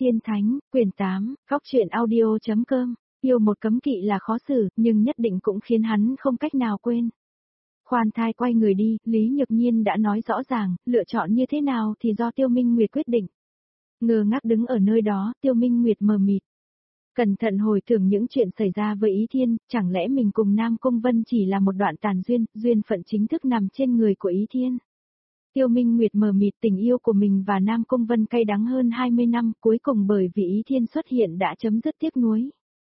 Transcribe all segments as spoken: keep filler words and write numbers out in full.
Tiên Thánh, quyển tám, góc truyện audio.com, yêu một cấm kỵ là khó xử, nhưng nhất định cũng khiến hắn không cách nào quên. Khoan thai quay người đi, Lý Nhược Nhiên đã nói rõ ràng, lựa chọn như thế nào thì do Tiêu Minh Nguyệt quyết định. Ngơ ngác đứng ở nơi đó, Tiêu Minh Nguyệt mờ mịt. Cẩn thận hồi tưởng những chuyện xảy ra với Ý Thiên, chẳng lẽ mình cùng Nam Cung Vân chỉ là một đoạn tàn duyên, duyên phận chính thức nằm trên người của Ý Thiên. Tiêu Minh Nguyệt mờ mịt, tình yêu của mình và Nam Cung Vân cay đắng hơn hai mươi năm, cuối cùng bởi vì Ý Thiên xuất hiện đã chấm dứt tiếc nuối.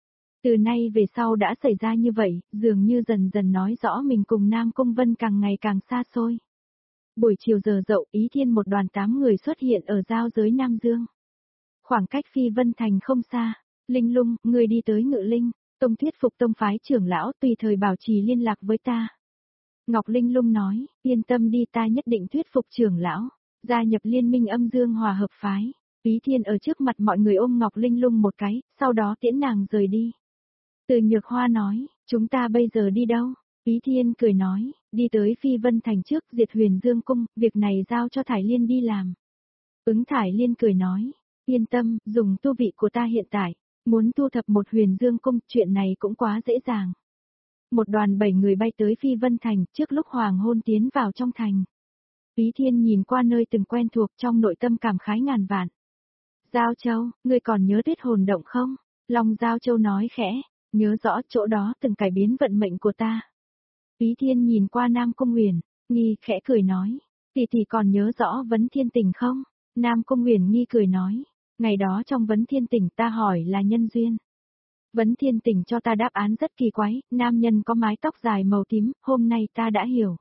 Từ nay về sau đã xảy ra như vậy, dường như dần dần nói rõ mình cùng Nam Cung Vân càng ngày càng xa xôi. Buổi chiều giờ dậu, Ý Thiên một đoàn tám người xuất hiện ở giao giới Nam Dương. Khoảng cách Phi Vân Thành không xa. Linh Lung, người đi tới Ngự Linh, tông thuyết phục tông phái trưởng lão tùy thời bảo trì liên lạc với ta. Ngọc Linh Lung nói, yên tâm đi, ta nhất định thuyết phục trưởng lão, gia nhập liên minh âm dương hòa hợp phái. Ý Thiên ở trước mặt mọi người ôm Ngọc Linh Lung một cái, sau đó tiễn nàng rời đi. Từ Nhược Hoa nói, chúng ta bây giờ đi đâu? Ý Thiên cười nói, đi tới Phi Vân Thành trước, diệt Huyền Dương Cung, việc này giao cho Thải Liên đi làm. Ứng Thải Liên cười nói, yên tâm, dùng tu vị của ta hiện tại, muốn thu thập một Huyền Dương Cung, chuyện này cũng quá dễ dàng. Một đoàn bảy người bay tới Phi Vân Thành, trước lúc hoàng hôn tiến vào trong thành. Ý Thiên nhìn qua nơi từng quen thuộc, trong nội tâm cảm khái ngàn vạn. Giao Châu, ngươi còn nhớ Tuyết Hồn Động không? Long Giao Châu nói khẽ, nhớ rõ, chỗ đó từng cải biến vận mệnh của ta. Ý Thiên nhìn qua Nam Cung Huyền, nghi khẽ cười nói, tỷ tỷ còn nhớ rõ Vấn Thiên Tỉnh không? Nam Cung Huyền nghi cười nói, ngày đó trong Vấn Thiên Tỉnh ta hỏi là nhân duyên. Vấn Thiên Tỉnh cho ta đáp án rất kỳ quái, nam nhân có mái tóc dài màu tím, hôm nay ta đã hiểu.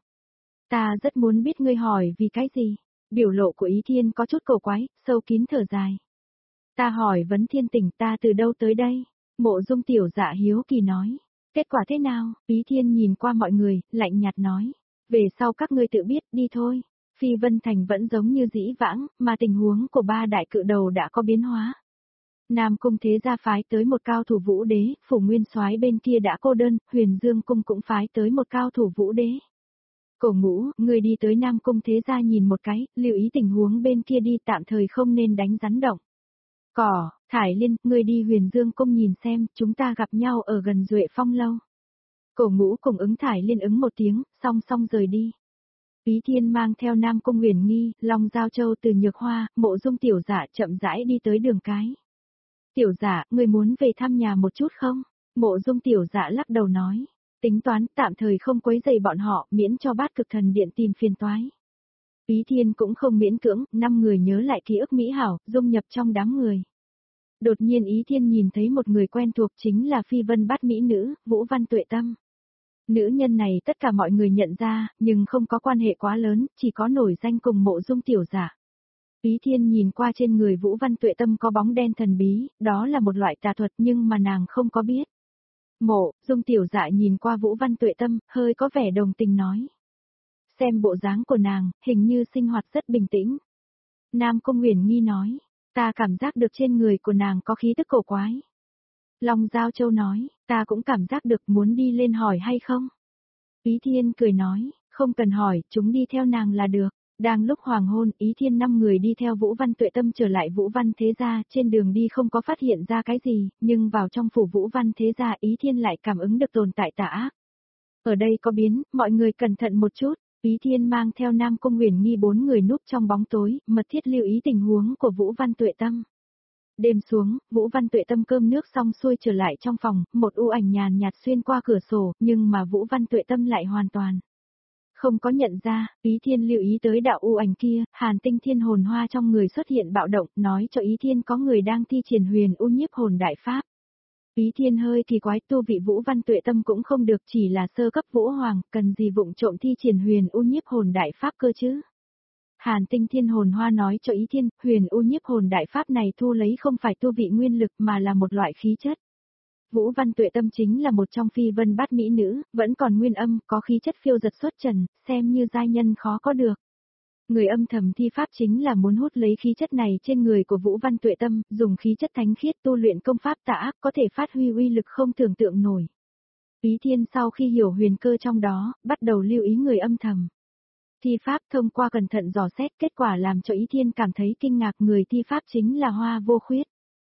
Ta rất muốn biết ngươi hỏi vì cái gì. Biểu lộ của Ý Thiên có chút cổ quái, sâu kín thở dài. Ta hỏi Vấn Thiên Tỉnh ta từ đâu tới đây? Mộ Dung tiểu dạ hiếu kỳ nói. Kết quả thế nào? Ý Thiên nhìn qua mọi người, lạnh nhạt nói. Về sau các ngươi tự biết, đi thôi. Phi Vân Thành vẫn giống như dĩ vãng, mà tình huống của ba đại cự đầu đã có biến hóa. Nam Cung thế gia phái tới một cao thủ vũ đế, Phủ Nguyên Soái bên kia đã cô đơn, Huyền Dương Cung cũng phái tới một cao thủ vũ đế. Cổ Ngũ, người đi tới Nam Cung thế gia nhìn một cái, lưu ý tình huống bên kia đi, tạm thời không nên đánh rắn động. Cỏ, Thải Liên, người đi Huyền Dương Cung nhìn xem, chúng ta gặp nhau ở gần Duệ Phong lâu. Cổ Ngũ cùng ứng Thải Liên ứng một tiếng, song song rời đi. Ý Thiên mang theo Nam Cung Huyền Nghi, Long Giao Châu từ Nhược Hoa, Mộ Dung tiểu dạ chậm rãi đi tới đường cái. Tiểu dạ, người muốn về thăm nhà một chút không? Mộ Dung tiểu dạ lắc đầu nói, tính toán tạm thời không quấy rầy bọn họ, miễn cho Bát Cực Thần Điện tìm phiền toái. Ý Thiên cũng không miễn cưỡng, năm người nhớ lại ký ức mỹ hảo, dung nhập trong đám người. Đột nhiên Ý Thiên nhìn thấy một người quen thuộc, chính là Phi Vân Bát mỹ nữ, Vũ Văn Tuệ Tâm. Nữ nhân này tất cả mọi người nhận ra, nhưng không có quan hệ quá lớn, chỉ có nổi danh cùng Mộ Dung tiểu dạ. Ý Thiên nhìn qua trên người Vũ Văn Tuệ Tâm có bóng đen thần bí, đó là một loại tà thuật nhưng mà nàng không có biết. Mộ Dung tiểu dạ nhìn qua Vũ Văn Tuệ Tâm, hơi có vẻ đồng tình nói. Xem bộ dáng của nàng, hình như sinh hoạt rất bình tĩnh. Nam Cung Huyền Nghi nói, ta cảm giác được trên người của nàng có khí tức cổ quái. Long Giao Châu nói, ta cũng cảm giác được, muốn đi lên hỏi hay không? Ý Thiên cười nói, không cần hỏi, chúng đi theo nàng là được. Đang lúc hoàng hôn, Ý Thiên năm người đi theo Vũ Văn Tuệ Tâm trở lại Vũ Văn thế gia, trên đường đi không có phát hiện ra cái gì, nhưng vào trong phủ Vũ Văn thế gia Ý Thiên lại cảm ứng được tồn tại tà ác. Ở đây có biến, mọi người cẩn thận một chút. Ý Thiên mang theo Nam Cung Huyền Nghi bốn người núp trong bóng tối, mật thiết lưu ý tình huống của Vũ Văn Tuệ Tâm. Đêm xuống, Vũ Văn Tuệ Tâm cơm nước xong xuôi trở lại trong phòng, một u ảnh nhàn nhạt xuyên qua cửa sổ, nhưng mà Vũ Văn Tuệ Tâm lại hoàn toàn không có nhận ra. Ý Thiên lưu ý tới đạo u ảnh kia, Hàn Tinh Thiên hồn hoa trong người xuất hiện bạo động, nói cho Ý Thiên có người đang thi triển Huyền U Nhiếp Hồn Đại Pháp. Ý Thiên hơi kỳ quái, tu vị Vũ Văn Tuệ Tâm cũng không được, chỉ là sơ cấp vũ hoàng, cần gì vụng trộm thi triển Huyền U Nhiếp Hồn Đại Pháp cơ chứ? Hàn Tinh Thiên hồn hoa nói cho Ý Thiên, Huyền U Nhiếp Hồn Đại Pháp này thu lấy không phải tu vị nguyên lực mà là một loại khí chất. Vũ Văn Tuệ Tâm chính là một trong Phi Vân Bát mỹ nữ, vẫn còn nguyên âm, có khí chất phiêu giật xuất trần, xem như giai nhân khó có được. Người âm thầm thi pháp chính là muốn hút lấy khí chất này trên người của Vũ Văn Tuệ Tâm, dùng khí chất thánh khiết tu luyện công pháp tà ác có thể phát huy uy lực không tưởng tượng nổi. Ý Thiên sau khi hiểu huyền cơ trong đó, bắt đầu lưu ý người âm thầm. Thi pháp thông qua cẩn thận dò xét, kết quả làm cho Ý Thiên cảm thấy kinh ngạc, người thi pháp chính là Hoa Vô Khuyết.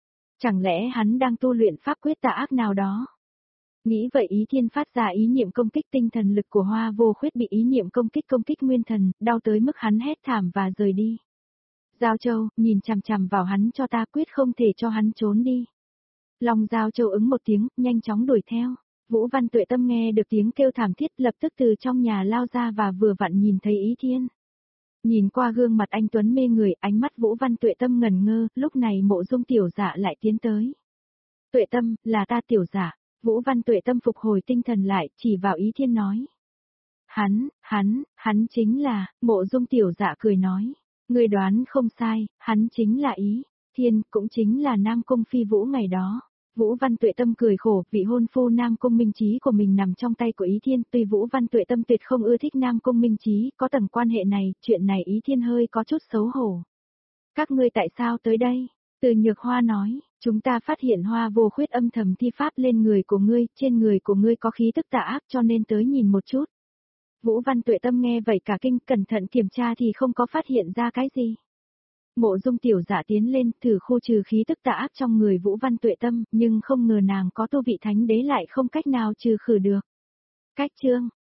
Chẳng lẽ hắn đang tu luyện pháp quyết tà ác nào đó? Nghĩ vậy Ý Thiên phát ra ý niệm công kích, tinh thần lực của Hoa Vô Khuyết bị ý niệm công kích công kích nguyên thần, đau tới mức hắn hét thảm và rời đi. Giao Châu, nhìn chằm chằm vào hắn cho ta, quyết không thể cho hắn trốn đi. Long Giao Châu ứng một tiếng, nhanh chóng đuổi theo. Vũ Văn Tuệ Tâm nghe được tiếng kêu thảm thiết, lập tức từ trong nhà lao ra và vừa vặn nhìn thấy Ý Thiên. Nhìn qua gương mặt anh tuấn mê người, ánh mắt Vũ Văn Tuệ Tâm ngẩn ngơ, lúc này Mộ Dung tiểu dạ lại tiến tới. Tuệ Tâm, là ta tiểu dạ. Vũ Văn Tuệ Tâm phục hồi tinh thần lại, chỉ vào Ý Thiên nói. Hắn, hắn, hắn chính là, Mộ Dung tiểu dạ cười nói. Người đoán không sai, hắn chính là Ý Thiên, cũng chính là Nam Cung Phi Vũ ngày đó. Vũ Văn Tuệ Tâm cười khổ, vị hôn phu Nam Cung Minh Chí của mình nằm trong tay của Ý Thiên, tuy Vũ Văn Tuệ Tâm tuyệt không ưa thích Nam Cung Minh Chí, có tầng quan hệ này, chuyện này Ý Thiên hơi có chút xấu hổ. Các ngươi tại sao tới đây? Từ Nhược Hoa nói, chúng ta phát hiện Hoa Vô Khuyết âm thầm thi pháp lên người của ngươi, trên người của ngươi có khí tức tà ác cho nên tới nhìn một chút. Vũ Văn Tuệ Tâm nghe vậy cả kinh, cẩn thận kiểm tra thì không có phát hiện ra cái gì. Mộ Dung tiểu dạ tiến lên, thử khu trừ khí tức tà ác trong người Vũ Văn Tuệ Tâm, nhưng không ngờ nàng có tu vị thánh đế lại không cách nào trừ khử được. Cách chương